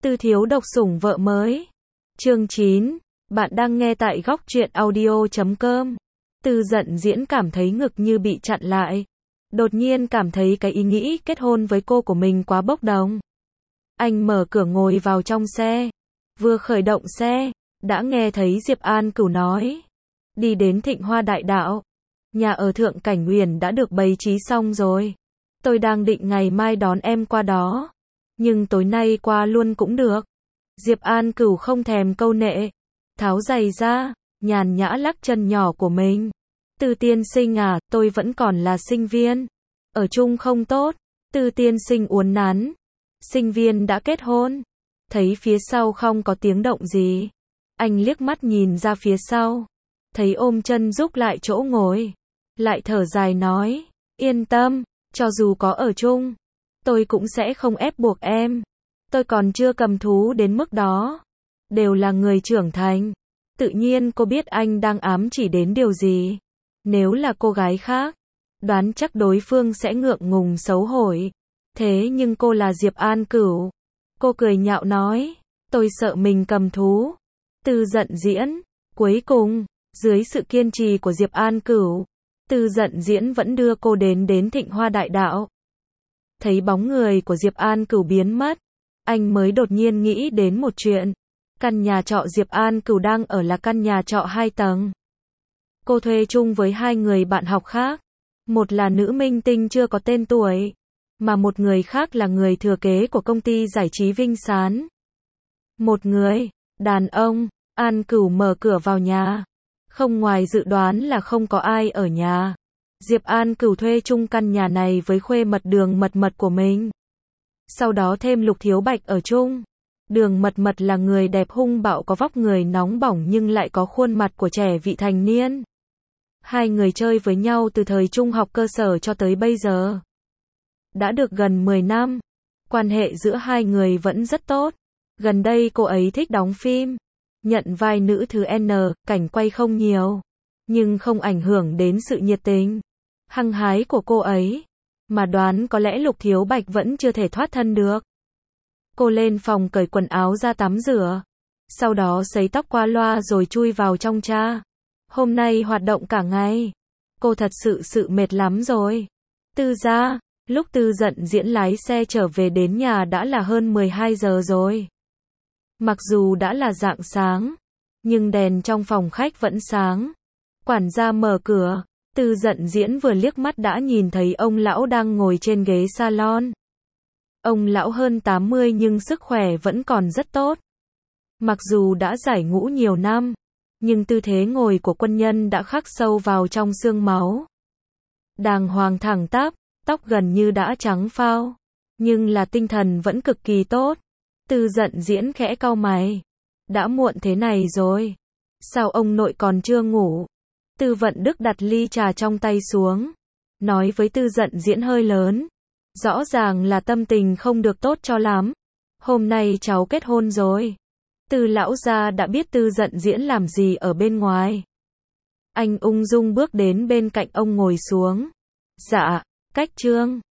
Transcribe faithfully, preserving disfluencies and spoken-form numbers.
Tư thiếu độc sủng vợ mới. Chương chín. Bạn đang nghe tại góc truyện audio chấm com. Tư Dận Diễn cảm thấy ngực như bị chặn lại. Đột nhiên cảm thấy cái ý nghĩ kết hôn với cô của mình quá bốc đồng. Anh mở cửa ngồi vào trong xe. Vừa khởi động xe, đã nghe thấy Diệp An Cửu nói. Đi đến Thịnh Hoa Đại Đạo. Nhà ở Thượng Cảnh Uyển đã được bày trí xong rồi. Tôi đang định ngày mai đón em qua đó. Nhưng tối nay qua luôn cũng được. Diệp An Cửu không thèm câu nệ. Tháo giày ra, nhàn nhã lắc chân nhỏ của mình. Tư tiên sinh à, tôi vẫn còn là sinh viên. Ở chung không tốt. Tư tiên sinh uốn nắn. Sinh viên đã kết hôn. Thấy phía sau không có tiếng động gì. Anh liếc mắt nhìn ra phía sau. Thấy ôm chân rúc lại chỗ ngồi. Lại thở dài nói. Yên tâm, cho dù có ở chung, tôi cũng sẽ không ép buộc em. Tôi còn chưa cầm thú đến mức đó. Đều là người trưởng thành. Tự nhiên cô biết anh đang ám chỉ đến điều gì. Nếu là cô gái khác, đoán chắc đối phương sẽ ngượng ngùng xấu hổ. Thế nhưng cô là Diệp An Cửu. Cô cười nhạo nói. Tôi sợ mình cầm thú. Tư Dận Diễn. Cuối cùng, dưới sự kiên trì của Diệp An Cửu, Tư Dận Diễn vẫn đưa cô đến đến Thịnh Hoa Đại Đạo. Thấy bóng người của Diệp An Cửu biến mất, anh mới đột nhiên nghĩ đến một chuyện. Căn nhà trọ Diệp An Cửu đang ở là căn nhà trọ hai tầng. Cô thuê chung với hai người bạn học khác. Một là nữ minh tinh chưa có tên tuổi, mà một người khác là người thừa kế của công ty giải trí Vinh Sán. Một người, đàn ông. An Cửu mở cửa vào nhà. Không ngoài dự đoán là không có ai ở nhà. Diệp An Cửu thuê chung căn nhà này với khuê mật Đường Mật Mật của mình. Sau đó thêm Lục Thiếu Bạch ở chung. Đường Mật Mật là người đẹp hung bạo có vóc người nóng bỏng nhưng lại có khuôn mặt của trẻ vị thành niên. Hai người chơi với nhau từ thời trung học cơ sở cho tới bây giờ. Đã được gần mười năm. Quan hệ giữa hai người vẫn rất tốt. Gần đây cô ấy thích đóng phim. Nhận vai nữ thứ N, cảnh quay không nhiều. Nhưng không ảnh hưởng đến sự nhiệt tình, hăng hái của cô ấy. Mà đoán có lẽ Lục Thiếu Bạch vẫn chưa thể thoát thân được. Cô lên phòng cởi quần áo ra tắm rửa. Sau đó sấy tóc qua loa rồi chui vào trong cha. Hôm nay hoạt động cả ngày. Cô thật sự sự mệt lắm rồi. Tư gia, lúc Tư Dận Diễn lái xe trở về đến nhà đã là hơn mười hai giờ rồi. Mặc dù đã là rạng sáng, nhưng đèn trong phòng khách vẫn sáng. Quản gia mở cửa, Tư Dận Diễn vừa liếc mắt đã nhìn thấy ông lão đang ngồi trên ghế salon. Ông lão hơn tám mươi nhưng sức khỏe vẫn còn rất tốt. Mặc dù đã giải ngũ nhiều năm, nhưng tư thế ngồi của quân nhân đã khắc sâu vào trong xương máu. Đàng hoàng thẳng tắp, tóc gần như đã trắng phao, nhưng là tinh thần vẫn cực kỳ tốt. Tư Dận Diễn khẽ cau mày. Đã muộn thế này rồi. Sao ông nội còn chưa ngủ? Tư Vận Đức đặt ly trà trong tay xuống. Nói với Tư Dận Diễn hơi lớn. Rõ ràng là tâm tình không được tốt cho lắm. Hôm nay cháu kết hôn rồi. Tư lão gia đã biết Tư Dận Diễn làm gì ở bên ngoài. Anh ung dung bước đến bên cạnh ông ngồi xuống. Dạ, Cách Trương.